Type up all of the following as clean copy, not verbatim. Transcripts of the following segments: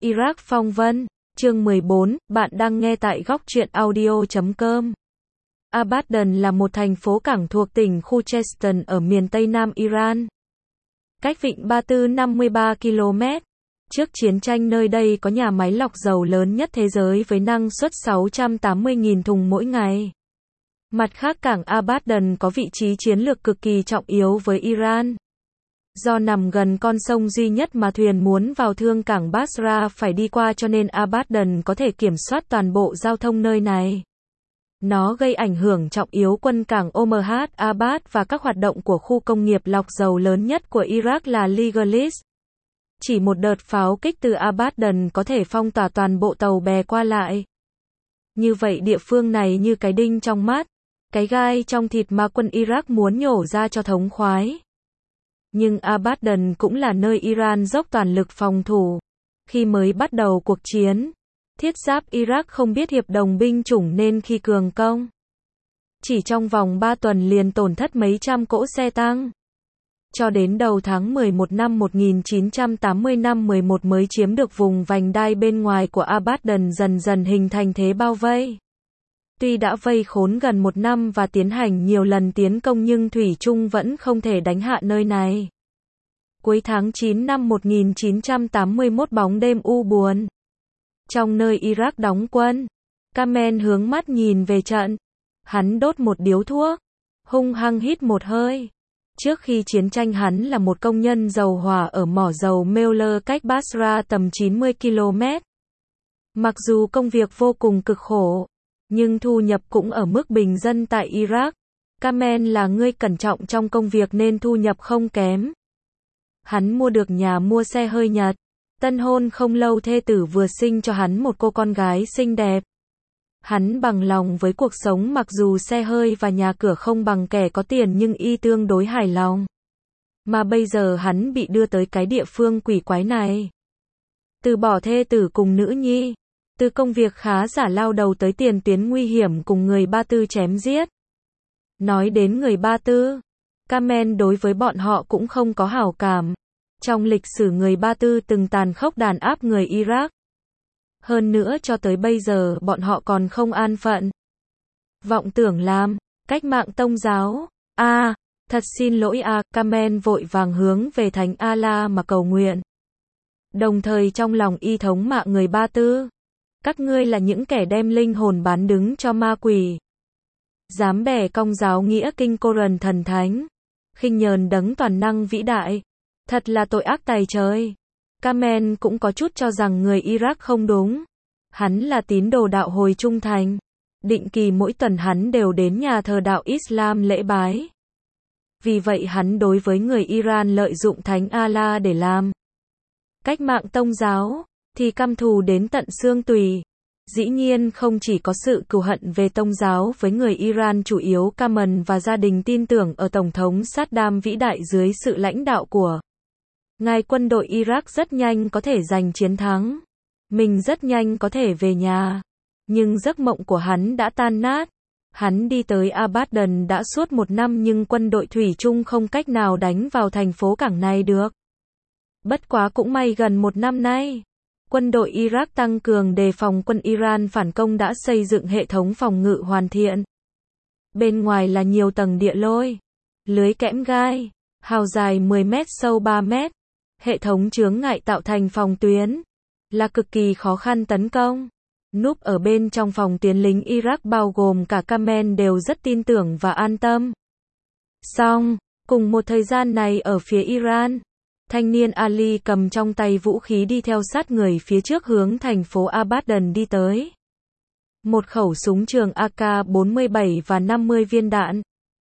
Iraq phong vân, chương 14, bạn đang nghe tại góc truyện audio.com. Abadan là một thành phố cảng thuộc tỉnh Khuzestan ở miền Tây Nam Iran. Cách vịnh Ba Tư 53 km. Trước chiến tranh nơi đây có nhà máy lọc dầu lớn nhất thế giới với năng suất 680.000 thùng mỗi ngày. Mặt khác cảng Abadan có vị trí chiến lược cực kỳ trọng yếu với Iran. Do nằm gần con sông duy nhất mà thuyền muốn vào thương cảng Basra phải đi qua cho nên Abadan có thể kiểm soát toàn bộ giao thông nơi này. Nó gây ảnh hưởng trọng yếu quân cảng Omahat Abad và các hoạt động của khu công nghiệp lọc dầu lớn nhất của Iraq là Legalis. Chỉ một đợt pháo kích từ Abadan có thể phong tỏa toàn bộ tàu bè qua lại. Như vậy địa phương này như cái đinh trong mắt, cái gai trong thịt mà quân Iraq muốn nhổ ra cho thống khoái. Nhưng Abadan cũng là nơi Iran dốc toàn lực phòng thủ. Khi mới bắt đầu cuộc chiến, thiết giáp Iraq không biết hiệp đồng binh chủng nên khi cường công, chỉ trong vòng 3 tuần liền tổn thất mấy trăm cỗ xe tăng. Cho đến đầu tháng 11 năm 1980 năm 11 mới chiếm được vùng vành đai bên ngoài của Abadan dần dần hình thành thế bao vây. Tuy đã vây khốn gần 1 năm và tiến hành nhiều lần tiến công nhưng thủy chung vẫn không thể đánh hạ nơi này. Cuối tháng 9 năm 1981 bóng đêm u buồn. Trong nơi Iraq đóng quân, Kamen hướng mắt nhìn về trận. Hắn đốt một điếu thuốc, hung hăng hít một hơi. Trước khi chiến tranh hắn là một công nhân dầu hỏa ở mỏ dầu Meuler cách Basra tầm 90 km. Mặc dù công việc vô cùng cực khổ, nhưng thu nhập cũng ở mức bình dân tại Iraq. Kamen là người cẩn trọng trong công việc nên thu nhập không kém. Hắn mua được nhà mua xe hơi Nhật. Tân hôn không lâu thê tử vừa sinh cho hắn một cô con gái xinh đẹp. Hắn bằng lòng với cuộc sống mặc dù xe hơi và nhà cửa không bằng kẻ có tiền nhưng y tương đối hài lòng. Mà bây giờ hắn bị đưa tới cái địa phương quỷ quái này. Từ bỏ thê tử cùng nữ nhi. Từ công việc khá giả lao đầu tới tiền tuyến nguy hiểm cùng người Ba Tư chém giết. Nói đến người Ba Tư, Kamen đối với bọn họ cũng không có hảo cảm. Trong lịch sử người Ba Tư từng tàn khốc đàn áp người Iraq. Hơn nữa cho tới bây giờ bọn họ còn không an phận. Vọng tưởng làm cách mạng tôn giáo. Thật xin lỗi Kamen vội vàng hướng về Thánh Allah mà cầu nguyện. Đồng thời trong lòng y thống mạ người Ba Tư. Các ngươi là những kẻ đem linh hồn bán đứng cho ma quỷ. Dám bẻ cong giáo nghĩa kinh Koran thần thánh. Khinh nhờn đấng toàn năng vĩ đại. Thật là tội ác tày trời. Kamen cũng có chút cho rằng người Iraq không đúng. Hắn là tín đồ đạo hồi trung thành. Định kỳ mỗi tuần hắn đều đến nhà thờ đạo Islam lễ bái. Vì vậy hắn đối với người Iran lợi dụng Thánh Allah để làm cách mạng tôn giáo, thì căm thù đến tận xương tủy. Dĩ nhiên không chỉ có sự cừu hận về tôn giáo với người Iran chủ yếu Kamen và gia đình tin tưởng ở Tổng thống Saddam vĩ đại dưới sự lãnh đạo của ngài quân đội Iraq rất nhanh có thể giành chiến thắng. Mình rất nhanh có thể về nhà. Nhưng giấc mộng của hắn đã tan nát. Hắn đi tới Abadan đã suốt 1 năm nhưng quân đội thủy chung không cách nào đánh vào thành phố cảng này được. Bất quá cũng may gần 1 năm nay, quân đội Iraq tăng cường đề phòng quân Iran phản công đã xây dựng hệ thống phòng ngự hoàn thiện. Bên ngoài là nhiều tầng địa lôi, lưới kẽm gai, hào dài 10 mét sâu 3 mét. Hệ thống chướng ngại tạo thành phòng tuyến là cực kỳ khó khăn tấn công. Núp ở bên trong phòng tuyến lính Iraq bao gồm cả Kamen đều rất tin tưởng và an tâm. Song, cùng một thời gian này ở phía Iran, thanh niên Ali cầm trong tay vũ khí đi theo sát người phía trước hướng thành phố Abadan đi tới. Một khẩu súng trường AK-47 và 50 viên đạn.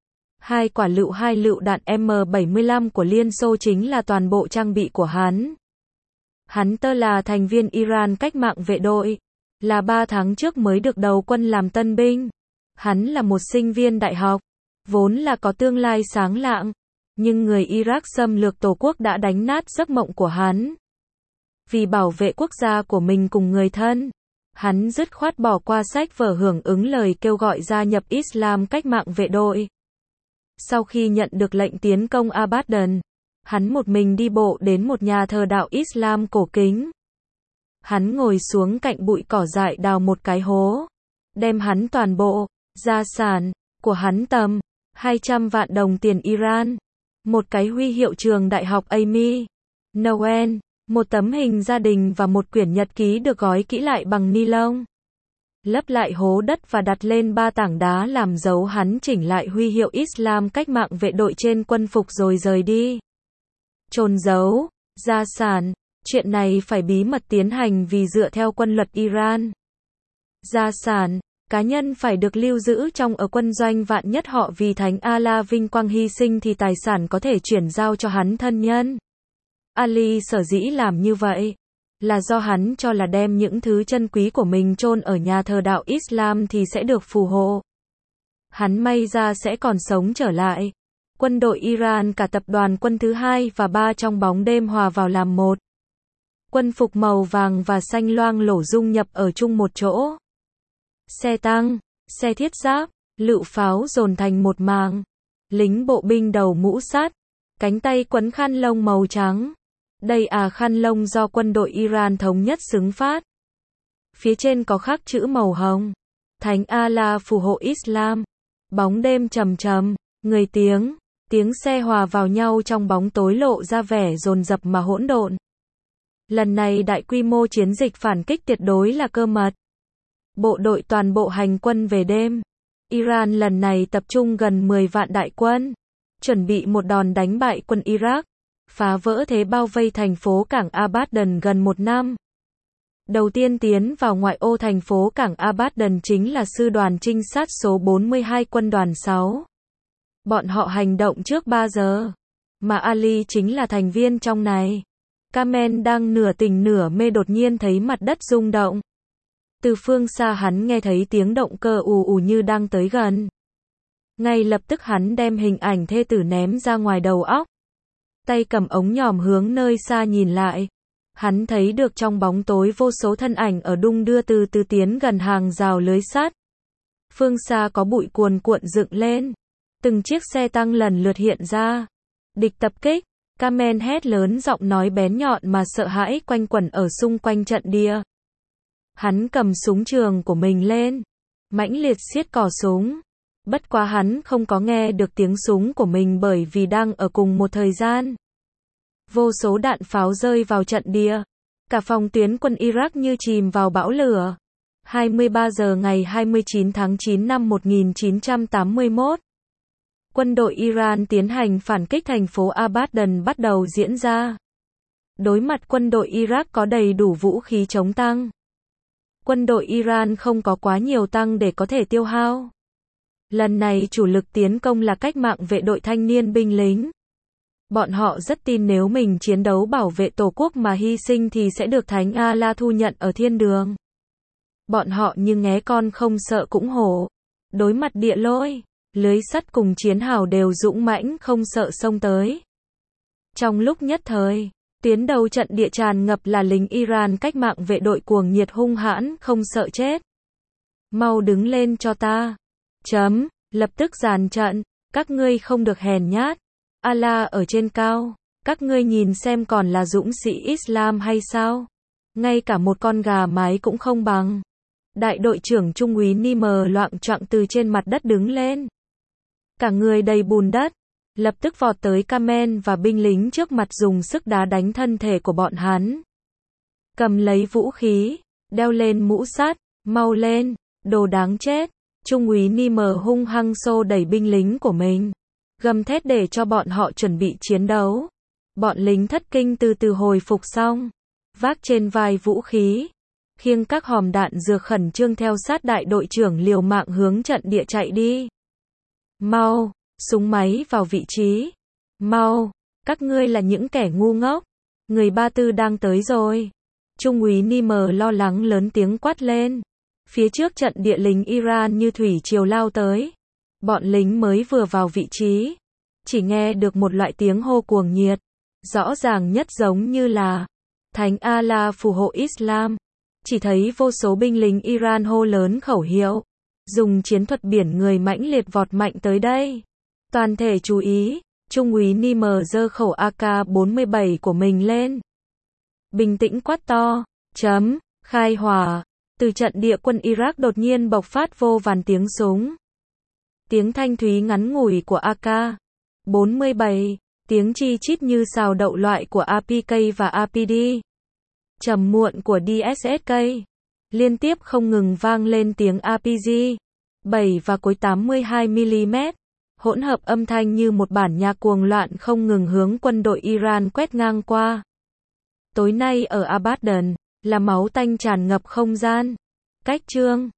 2 quả lựu 2 lựu đạn M75 của Liên Xô chính là toàn bộ trang bị của hắn. Hắn là thành viên Iran cách mạng vệ đội. Là 3 tháng trước mới được đầu quân làm tân binh. Hắn là một sinh viên đại học. Vốn là có tương lai sáng lạng. Nhưng người Iraq xâm lược tổ quốc đã đánh nát giấc mộng của hắn. Vì bảo vệ quốc gia của mình cùng người thân, hắn dứt khoát bỏ qua sách vở hưởng ứng lời kêu gọi gia nhập Islam cách mạng vệ đội. Sau khi nhận được lệnh tiến công Abadan, hắn một mình đi bộ đến một nhà thờ đạo Islam cổ kính. Hắn ngồi xuống cạnh bụi cỏ dại đào một cái hố. Đem hắn toàn bộ gia sản của hắn tầm 200 vạn đồng tiền Iran. Một cái huy hiệu trường đại học Amy Noel. Một tấm hình gia đình và một quyển nhật ký được gói kỹ lại bằng ni lông. Lấp lại hố đất và đặt lên 3 tảng đá làm dấu. Hắn chỉnh lại huy hiệu Islam cách mạng vệ đội trên quân phục rồi rời đi. Chôn giấu gia sản. Chuyện này phải bí mật tiến hành vì dựa theo quân luật Iran, gia sản cá nhân phải được lưu giữ trong ở quân doanh, vạn nhất họ vì Thánh Allah vinh quang hy sinh thì tài sản có thể chuyển giao cho hắn thân nhân. Ali sở dĩ làm như vậy là do hắn cho là đem những thứ chân quý của mình chôn ở nhà thờ đạo Islam thì sẽ được phù hộ. Hắn may ra sẽ còn sống trở lại. Quân đội Iran, cả tập đoàn quân thứ 2 và 3 trong bóng đêm hòa vào làm một. Quân phục màu vàng và xanh loang lổ dung nhập ở chung một chỗ. Xe tăng, xe thiết giáp, lựu pháo dồn thành một màng. Lính bộ binh đầu mũ sắt, cánh tay quấn khăn lông màu trắng. Đây khăn lông do quân đội Iran thống nhất xứng phát. Phía trên có khắc chữ màu hồng. Thánh Allah phù hộ Islam. Bóng đêm trầm trầm, người tiếng xe hòa vào nhau trong bóng tối lộ ra vẻ dồn dập mà hỗn độn. Lần này đại quy mô chiến dịch phản kích tuyệt đối là cơ mật. Bộ đội toàn bộ hành quân về đêm. Iran lần này tập trung gần 10 vạn đại quân, chuẩn bị một đòn đánh bại quân Iraq, phá vỡ thế bao vây thành phố cảng Abadan gần một năm. Đầu tiên tiến vào ngoại ô thành phố cảng Abadan chính là sư đoàn trinh sát số 42 quân đoàn 6. Bọn họ hành động trước 3 giờ, mà Ali chính là thành viên trong này. Kamen đang nửa tỉnh nửa mê đột nhiên thấy mặt đất rung động. Từ phương xa hắn nghe thấy tiếng động cơ ù ù như đang tới gần. Ngay lập tức hắn đem hình ảnh thê tử ném ra ngoài đầu óc. Tay cầm ống nhòm hướng nơi xa nhìn lại. Hắn thấy được trong bóng tối vô số thân ảnh ở đung đưa từ từ tiến gần hàng rào lưới sắt. Phương xa có bụi cuồn cuộn dựng lên. Từng chiếc xe tăng lần lượt hiện ra. Địch tập kích. Kamen hét lớn, giọng nói bén nhọn mà sợ hãi quanh quẩn ở xung quanh trận địa. Hắn cầm súng trường của mình lên, mãnh liệt siết cò súng. Bất quá hắn không có nghe được tiếng súng của mình bởi vì đang ở cùng một thời gian. Vô số đạn pháo rơi vào trận địa. Cả phòng tuyến quân Iraq như chìm vào bão lửa. 23 giờ ngày 29 tháng 9 năm 1981. Quân đội Iran tiến hành phản kích thành phố Abadan bắt đầu diễn ra. Đối mặt quân đội Iraq có đầy đủ vũ khí chống tăng. Quân đội Iran không có quá nhiều tăng để có thể tiêu hao. Lần này chủ lực tiến công là cách mạng vệ đội thanh niên binh lính. Bọn họ rất tin nếu mình chiến đấu bảo vệ tổ quốc mà hy sinh thì sẽ được Thánh Allah thu nhận ở thiên đường. Bọn họ như nghé con không sợ cũng hổ. Đối mặt địa lôi, lưới sắt cùng chiến hào đều dũng mãnh không sợ xông tới. Trong lúc nhất thời, tuyến đầu trận địa tràn ngập là lính Iran cách mạng vệ đội cuồng nhiệt hung hãn không sợ chết. Mau đứng lên cho ta. Lập tức dàn trận, các ngươi không được hèn nhát. Allah ở trên cao, các ngươi nhìn xem còn là dũng sĩ Islam hay sao? Ngay cả một con gà mái cũng không bằng. Đại đội trưởng Trung úy Nimer loạng choạng từ trên mặt đất đứng lên. Cả người đầy bùn đất, lập tức vọt tới Kamen và binh lính trước mặt dùng sức đá đánh thân thể của bọn hắn. Cầm lấy vũ khí, đeo lên mũ sắt, mau lên, đồ đáng chết. Trung úy Nimer hung hăng xô đẩy binh lính của mình, gầm thét để cho bọn họ chuẩn bị chiến đấu. Bọn lính thất kinh từ từ hồi phục xong, vác trên vai vũ khí, khiêng các hòm đạn dược khẩn trương theo sát đại đội trưởng liều mạng hướng trận địa chạy đi. Mau, súng máy vào vị trí. Mau, các ngươi là những kẻ ngu ngốc. Người Ba Tư đang tới rồi. Trung úy Nimer lo lắng lớn tiếng quát lên. Phía trước trận địa lính Iran như thủy triều lao tới. Bọn lính mới vừa vào vị trí, chỉ nghe được một loại tiếng hô cuồng nhiệt, rõ ràng nhất giống như là Thánh Allah phù hộ Islam. Chỉ thấy vô số binh lính Iran hô lớn khẩu hiệu, dùng chiến thuật biển người mãnh liệt vọt mạnh tới đây. Toàn thể chú ý, Trung úy Nimer giơ khẩu AK-47 của mình lên. Bình tĩnh quát to, Khai hỏa. Từ trận địa quân Iraq đột nhiên bộc phát vô vàn tiếng súng. Tiếng thanh thúy ngắn ngủi của AK-47, tiếng chi chít như xào đậu loại của APK và APD. Trầm muộn của DSSK. Liên tiếp không ngừng vang lên tiếng RPG-7 và cối 82mm. Hỗn hợp âm thanh như một bản nhạc cuồng loạn không ngừng hướng quân đội Iran quét ngang qua. Tối nay ở Abadan, là máu tanh tràn ngập không gian. Cách chương